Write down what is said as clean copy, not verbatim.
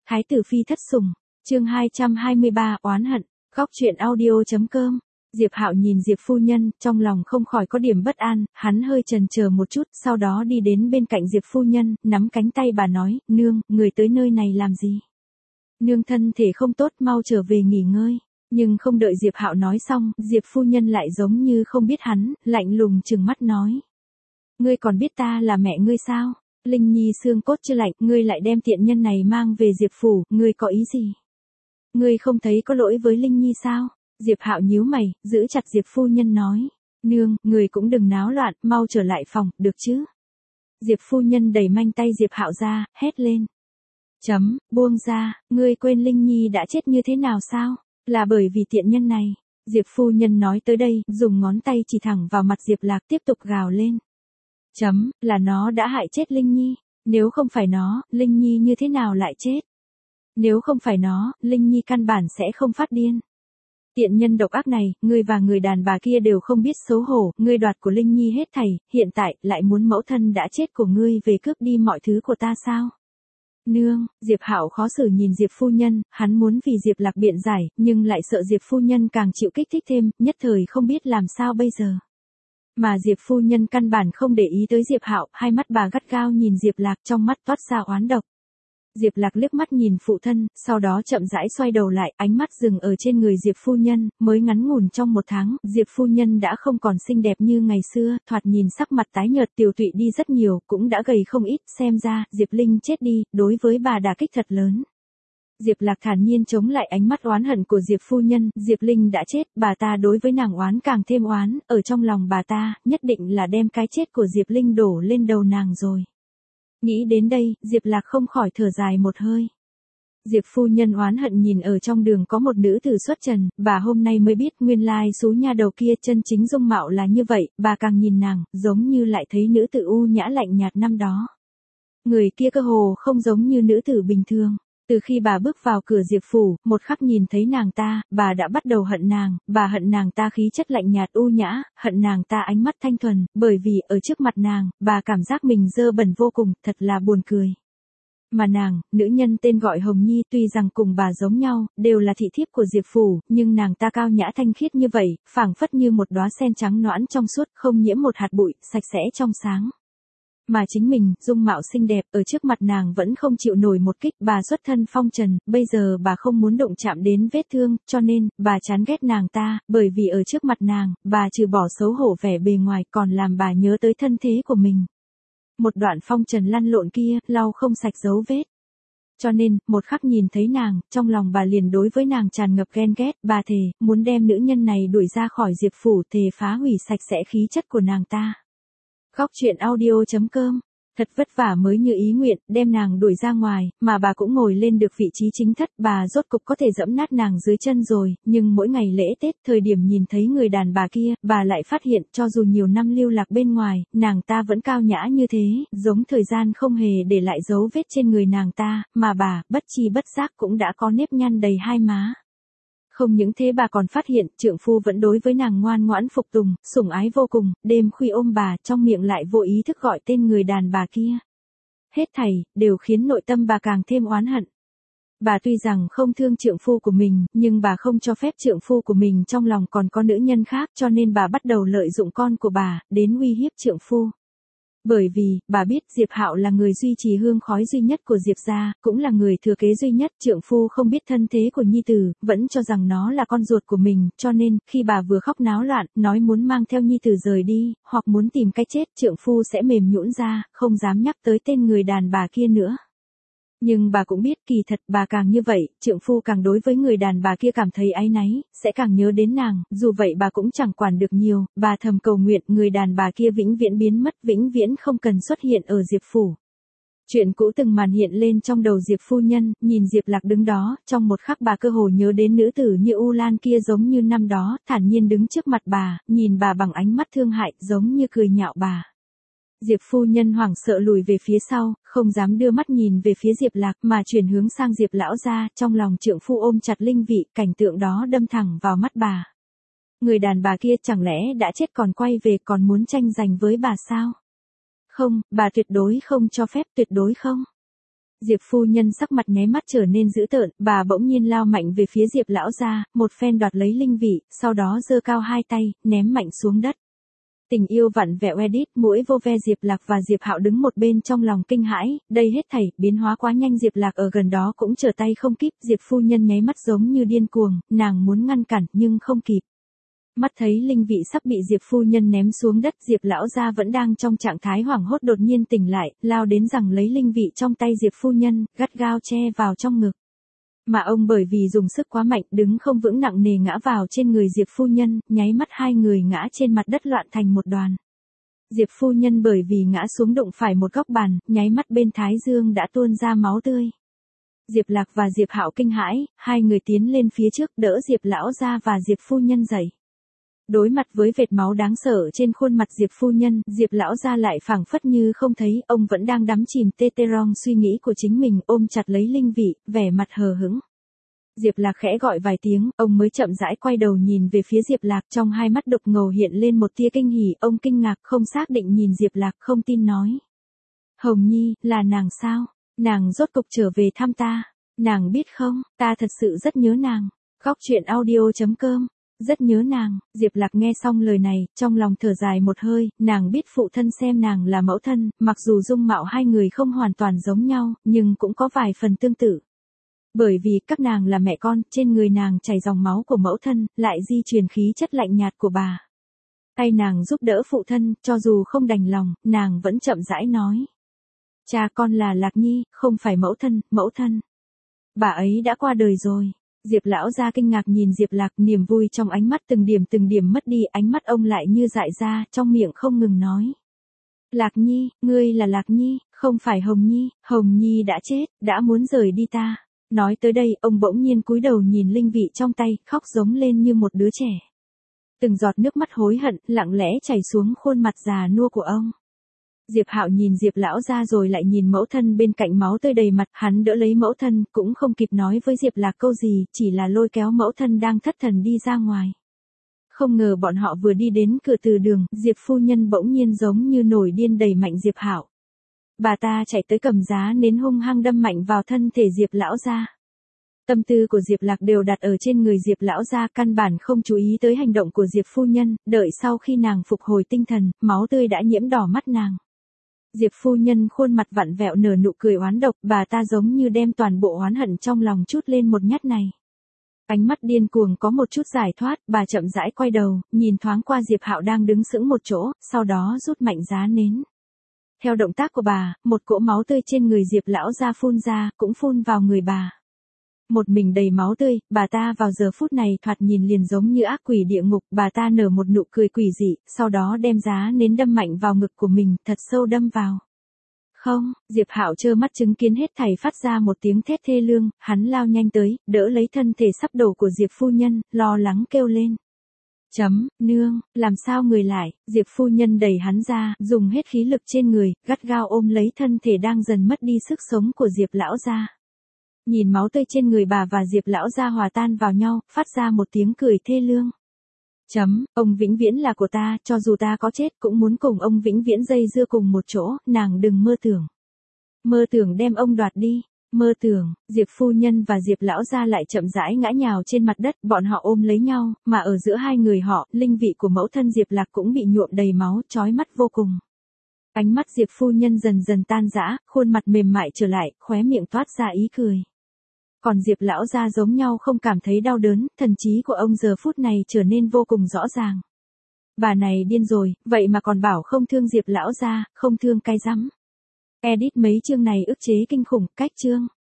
Thái tử phi thất sủng, chương 223 oán hận, góc truyện audio.com. Diệp Hạo nhìn Diệp phu nhân, trong lòng không khỏi có điểm bất an, hắn hơi chần chờ một chút, sau đó đi đến bên cạnh Diệp phu nhân, nắm cánh tay bà nói, nương, người tới nơi này làm gì? Nương thân thể không tốt, mau trở về nghỉ ngơi. Nhưng không đợi Diệp Hạo nói xong, Diệp phu nhân lại giống như không biết hắn, lạnh lùng trừng mắt nói. Ngươi còn biết ta là mẹ ngươi sao? Linh Nhi xương cốt chưa lạnh, ngươi lại đem tiện nhân này mang về Diệp phủ, ngươi có ý gì? Ngươi không thấy có lỗi với Linh Nhi sao? Diệp Hạo nhíu mày, giữ chặt Diệp phu nhân nói. Nương, người cũng đừng náo loạn, mau trở lại phòng, được chứ? Diệp phu nhân đẩy manh tay Diệp Hạo ra, hét lên. Buông ra, ngươi quên Linh Nhi đã chết như thế nào sao? Là bởi vì tiện nhân này. Diệp phu nhân nói tới đây, dùng ngón tay chỉ thẳng vào mặt Diệp Lạc tiếp tục gào lên. Là nó đã hại chết Linh Nhi. Nếu không phải nó, Linh Nhi như thế nào lại chết? Nếu không phải nó, Linh Nhi căn bản sẽ không phát điên. Tiện nhân độc ác này, ngươi và người đàn bà kia đều không biết xấu hổ, ngươi đoạt của Linh Nhi hết thảy, hiện tại, lại muốn mẫu thân đã chết của ngươi về cướp đi mọi thứ của ta sao? Nương, Diệp Hạo khó xử nhìn Diệp phu nhân, hắn muốn vì Diệp Lạc biện giải, nhưng lại sợ Diệp phu nhân càng chịu kích thích thêm, nhất thời không biết làm sao bây giờ. Mà Diệp phu nhân căn bản không để ý tới Diệp Hạo, hai mắt bà gắt gao nhìn Diệp Lạc, trong mắt toát ra oán độc. Diệp Lạc liếc mắt nhìn phụ thân, sau đó chậm rãi xoay đầu lại, ánh mắt dừng ở trên người Diệp phu nhân, mới ngắn ngủn trong một tháng, Diệp phu nhân đã không còn xinh đẹp như ngày xưa, thoạt nhìn sắc mặt tái nhợt tiều tụy đi rất nhiều, cũng đã gầy không ít, xem ra, Diệp Linh chết đi, đối với bà đả kích thật lớn. Diệp Lạc thản nhiên chống lại ánh mắt oán hận của Diệp phu nhân, Diệp Linh đã chết, bà ta đối với nàng oán càng thêm oán, ở trong lòng bà ta, nhất định là đem cái chết của Diệp Linh đổ lên đầu nàng rồi. Nghĩ đến đây, Diệp Lạc không khỏi thở dài một hơi. Diệp phu nhân oán hận nhìn ở trong đường có một nữ tử xuất trần, bà hôm nay mới biết nguyên lai xú nha đầu kia chân chính dung mạo là như vậy, bà càng nhìn nàng, giống như lại thấy nữ tử u nhã lạnh nhạt năm đó. Người kia cơ hồ không giống như nữ tử bình thường. Từ khi bà bước vào cửa Diệp phủ, một khắc nhìn thấy nàng ta, bà đã bắt đầu hận nàng, bà hận nàng ta khí chất lạnh nhạt u nhã, hận nàng ta ánh mắt thanh thuần, bởi vì ở trước mặt nàng, bà cảm giác mình dơ bẩn vô cùng, thật là buồn cười. Mà nàng, nữ nhân tên gọi Hồng Nhi tuy rằng cùng bà giống nhau, đều là thị thiếp của Diệp phủ, nhưng nàng ta cao nhã thanh khiết như vậy, phảng phất như một đóa sen trắng nõn trong suốt, không nhiễm một hạt bụi, sạch sẽ trong sáng. Mà chính mình, dung mạo xinh đẹp, ở trước mặt nàng vẫn không chịu nổi một kích, bà xuất thân phong trần, bây giờ bà không muốn động chạm đến vết thương, cho nên, bà chán ghét nàng ta, bởi vì ở trước mặt nàng, bà trừ bỏ xấu hổ vẻ bề ngoài còn làm bà nhớ tới thân thế của mình. Một đoạn phong trần lăn lộn kia, lau không sạch dấu vết. Cho nên, một khắc nhìn thấy nàng, trong lòng bà liền đối với nàng tràn ngập ghen ghét, bà thề, muốn đem nữ nhân này đuổi ra khỏi Diệp phủ, thề phá hủy sạch sẽ khí chất của nàng ta. Góc truyện audio.com. Thật vất vả mới như ý nguyện, đem nàng đuổi ra ngoài, mà bà cũng ngồi lên được vị trí chính thất, bà rốt cục có thể dẫm nát nàng dưới chân rồi, nhưng mỗi ngày lễ Tết, thời điểm nhìn thấy người đàn bà kia, bà lại phát hiện, cho dù nhiều năm lưu lạc bên ngoài, nàng ta vẫn cao nhã như thế, giống thời gian không hề để lại dấu vết trên người nàng ta, mà bà, bất chi bất giác cũng đã có nếp nhăn đầy hai má. Không những thế bà còn phát hiện, trượng phu vẫn đối với nàng ngoan ngoãn phục tùng, sủng ái vô cùng, đêm khuya ôm bà, trong miệng lại vô ý thức gọi tên người đàn bà kia. Hết thảy, đều khiến nội tâm bà càng thêm oán hận. Bà tuy rằng không thương trượng phu của mình, nhưng bà không cho phép trượng phu của mình trong lòng còn có nữ nhân khác, cho nên bà bắt đầu lợi dụng con của bà, đến uy hiếp trượng phu. Bởi vì, bà biết Diệp Hạo là người duy trì hương khói duy nhất của Diệp gia, cũng là người thừa kế duy nhất, trượng phu không biết thân thế của nhi tử, vẫn cho rằng nó là con ruột của mình, cho nên, khi bà vừa khóc náo loạn, nói muốn mang theo nhi tử rời đi, hoặc muốn tìm cái chết, trượng phu sẽ mềm nhũn ra, không dám nhắc tới tên người đàn bà kia nữa. Nhưng bà cũng biết kỳ thật bà càng như vậy, trượng phu càng đối với người đàn bà kia cảm thấy áy náy, sẽ càng nhớ đến nàng, dù vậy bà cũng chẳng quản được nhiều, bà thầm cầu nguyện người đàn bà kia vĩnh viễn biến mất, vĩnh viễn không cần xuất hiện ở Diệp phủ. Chuyện cũ từng màn hiện lên trong đầu Diệp phu nhân, nhìn Diệp Lạc đứng đó, trong một khắc bà cơ hồ nhớ đến nữ tử như U Lan kia giống như năm đó, thản nhiên đứng trước mặt bà, nhìn bà bằng ánh mắt thương hại, giống như cười nhạo bà. Diệp phu nhân hoảng sợ lùi về phía sau, không dám đưa mắt nhìn về phía Diệp Lạc mà chuyển hướng sang Diệp lão gia, trong lòng trượng phu ôm chặt linh vị, cảnh tượng đó đâm thẳng vào mắt bà. Người đàn bà kia chẳng lẽ đã chết còn quay về còn muốn tranh giành với bà sao? Không, bà tuyệt đối không cho phép, tuyệt đối không. Diệp phu nhân sắc mặt nháy mắt trở nên dữ tợn, bà bỗng nhiên lao mạnh về phía Diệp lão gia, một phen đoạt lấy linh vị, sau đó giơ cao hai tay, ném mạnh xuống đất. Tình yêu vặn vẹo edit, mũi vô ve Diệp Lạc và Diệp Hạo đứng một bên trong lòng kinh hãi, đây hết thảy, biến hóa quá nhanh Diệp Lạc ở gần đó cũng trở tay không kịp, Diệp phu nhân nháy mắt giống như điên cuồng, nàng muốn ngăn cản nhưng không kịp. Mắt thấy linh vị sắp bị Diệp phu nhân ném xuống đất, Diệp lão gia vẫn đang trong trạng thái hoảng hốt đột nhiên tỉnh lại, lao đến rằng lấy linh vị trong tay Diệp phu nhân, gắt gao che vào trong ngực. Mà ông bởi vì dùng sức quá mạnh, đứng không vững nặng nề ngã vào trên người Diệp phu nhân, nháy mắt hai người ngã trên mặt đất loạn thành một đoàn. Diệp phu nhân bởi vì ngã xuống đụng phải một góc bàn, nháy mắt bên thái dương đã tuôn ra máu tươi. Diệp Lạc và Diệp Hạo kinh hãi, hai người tiến lên phía trước đỡ Diệp lão gia và Diệp phu nhân dậy. Đối mặt với vệt máu đáng sợ trên khuôn mặt Diệp phu nhân, Diệp lão gia lại phảng phất như không thấy, ông vẫn đang đắm chìm tê tê rong suy nghĩ của chính mình, ôm chặt lấy linh vị, vẻ mặt hờ hững. Diệp Lạc khẽ gọi vài tiếng, ông mới chậm rãi quay đầu nhìn về phía Diệp Lạc, trong hai mắt đục ngầu hiện lên một tia kinh hỉ, ông kinh ngạc không xác định nhìn Diệp Lạc không tin nói. Hồng Nhi, là nàng sao? Nàng rốt cục trở về thăm ta. Nàng biết không, ta thật sự rất nhớ nàng. Góc truyện audio.com. Rất nhớ nàng. Diệp Lạc nghe xong lời này, trong lòng thở dài một hơi, nàng biết phụ thân xem nàng là mẫu thân, mặc dù dung mạo hai người không hoàn toàn giống nhau, nhưng cũng có vài phần tương tự. Bởi vì các nàng là mẹ con, trên người nàng chảy dòng máu của mẫu thân, lại di truyền khí chất lạnh nhạt của bà. Tay nàng giúp đỡ phụ thân, cho dù không đành lòng, nàng vẫn chậm rãi nói. Cha con là Lạc Nhi, không phải mẫu thân, mẫu thân. Bà ấy đã qua đời rồi. Diệp lão gia kinh ngạc nhìn Diệp Lạc, niềm vui trong ánh mắt từng điểm mất đi, ánh mắt ông lại như dại ra, trong miệng không ngừng nói. Lạc Nhi, ngươi là Lạc Nhi, không phải Hồng Nhi, Hồng Nhi đã chết, đã muốn rời đi ta. Nói tới đây, ông bỗng nhiên cúi đầu nhìn linh vị trong tay, khóc giống lên như một đứa trẻ. Từng giọt nước mắt hối hận, lặng lẽ chảy xuống khuôn mặt già nua của ông. Diệp Hạo nhìn Diệp lão gia rồi lại nhìn mẫu thân bên cạnh máu tươi đầy mặt, hắn đỡ lấy mẫu thân, cũng không kịp nói với Diệp Lạc câu gì, chỉ là lôi kéo mẫu thân đang thất thần đi ra ngoài. Không ngờ bọn họ vừa đi đến cửa từ đường, Diệp phu nhân bỗng nhiên giống như nổi điên đẩy mạnh Diệp Hạo. Bà ta chạy tới cầm giá nến hung hăng đâm mạnh vào thân thể Diệp lão gia. Tâm tư của Diệp Lạc đều đặt ở trên người Diệp lão gia, căn bản không chú ý tới hành động của Diệp phu nhân, đợi sau khi nàng phục hồi tinh thần, máu tươi đã nhiễm đỏ mắt nàng. Diệp phu nhân khuôn mặt vặn vẹo nở nụ cười oán độc, bà ta giống như đem toàn bộ oán hận trong lòng trút lên một nhát này. Ánh mắt điên cuồng có một chút giải thoát, bà chậm rãi quay đầu, nhìn thoáng qua Diệp Hạo đang đứng sững một chỗ, sau đó rút mạnh giá nến. Theo động tác của bà, một cỗ máu tươi trên người Diệp lão gia phun ra, cũng phun vào người bà. Một mình đầy máu tươi, bà ta vào giờ phút này thoạt nhìn liền giống như ác quỷ địa ngục, bà ta nở một nụ cười quỷ dị, sau đó đem giá nến đâm mạnh vào ngực của mình, thật sâu đâm vào. Không, Diệp Hạo trơ mắt chứng kiến hết thảy phát ra một tiếng thét thê lương, hắn lao nhanh tới, đỡ lấy thân thể sắp đổ của Diệp phu nhân, lo lắng kêu lên. Nương, làm sao người lại, Diệp phu nhân đẩy hắn ra, dùng hết khí lực trên người, gắt gao ôm lấy thân thể đang dần mất đi sức sống của Diệp lão gia. Nhìn máu tươi trên người bà và Diệp lão gia hòa tan vào nhau, phát ra một tiếng cười thê lương. Ông vĩnh viễn là của ta, cho dù ta có chết cũng muốn cùng ông vĩnh viễn dây dưa cùng một chỗ, nàng đừng mơ tưởng. Mơ tưởng đem ông đoạt đi. Mơ tưởng, Diệp phu nhân và Diệp lão gia lại chậm rãi ngã nhào trên mặt đất, bọn họ ôm lấy nhau, mà ở giữa hai người họ, linh vị của mẫu thân Diệp Lạc cũng bị nhuộm đầy máu, chói mắt vô cùng. Ánh mắt Diệp phu nhân dần dần tan rã, khuôn mặt mềm mại trở lại, khóe miệng toát ra ý cười. Còn Diệp lão gia giống nhau không cảm thấy đau đớn, thần trí của ông giờ phút này trở nên vô cùng rõ ràng. Bà này điên rồi, vậy mà còn bảo không thương Diệp lão gia, không thương cái rắm. Edit mấy chương này ức chế kinh khủng, cách chương.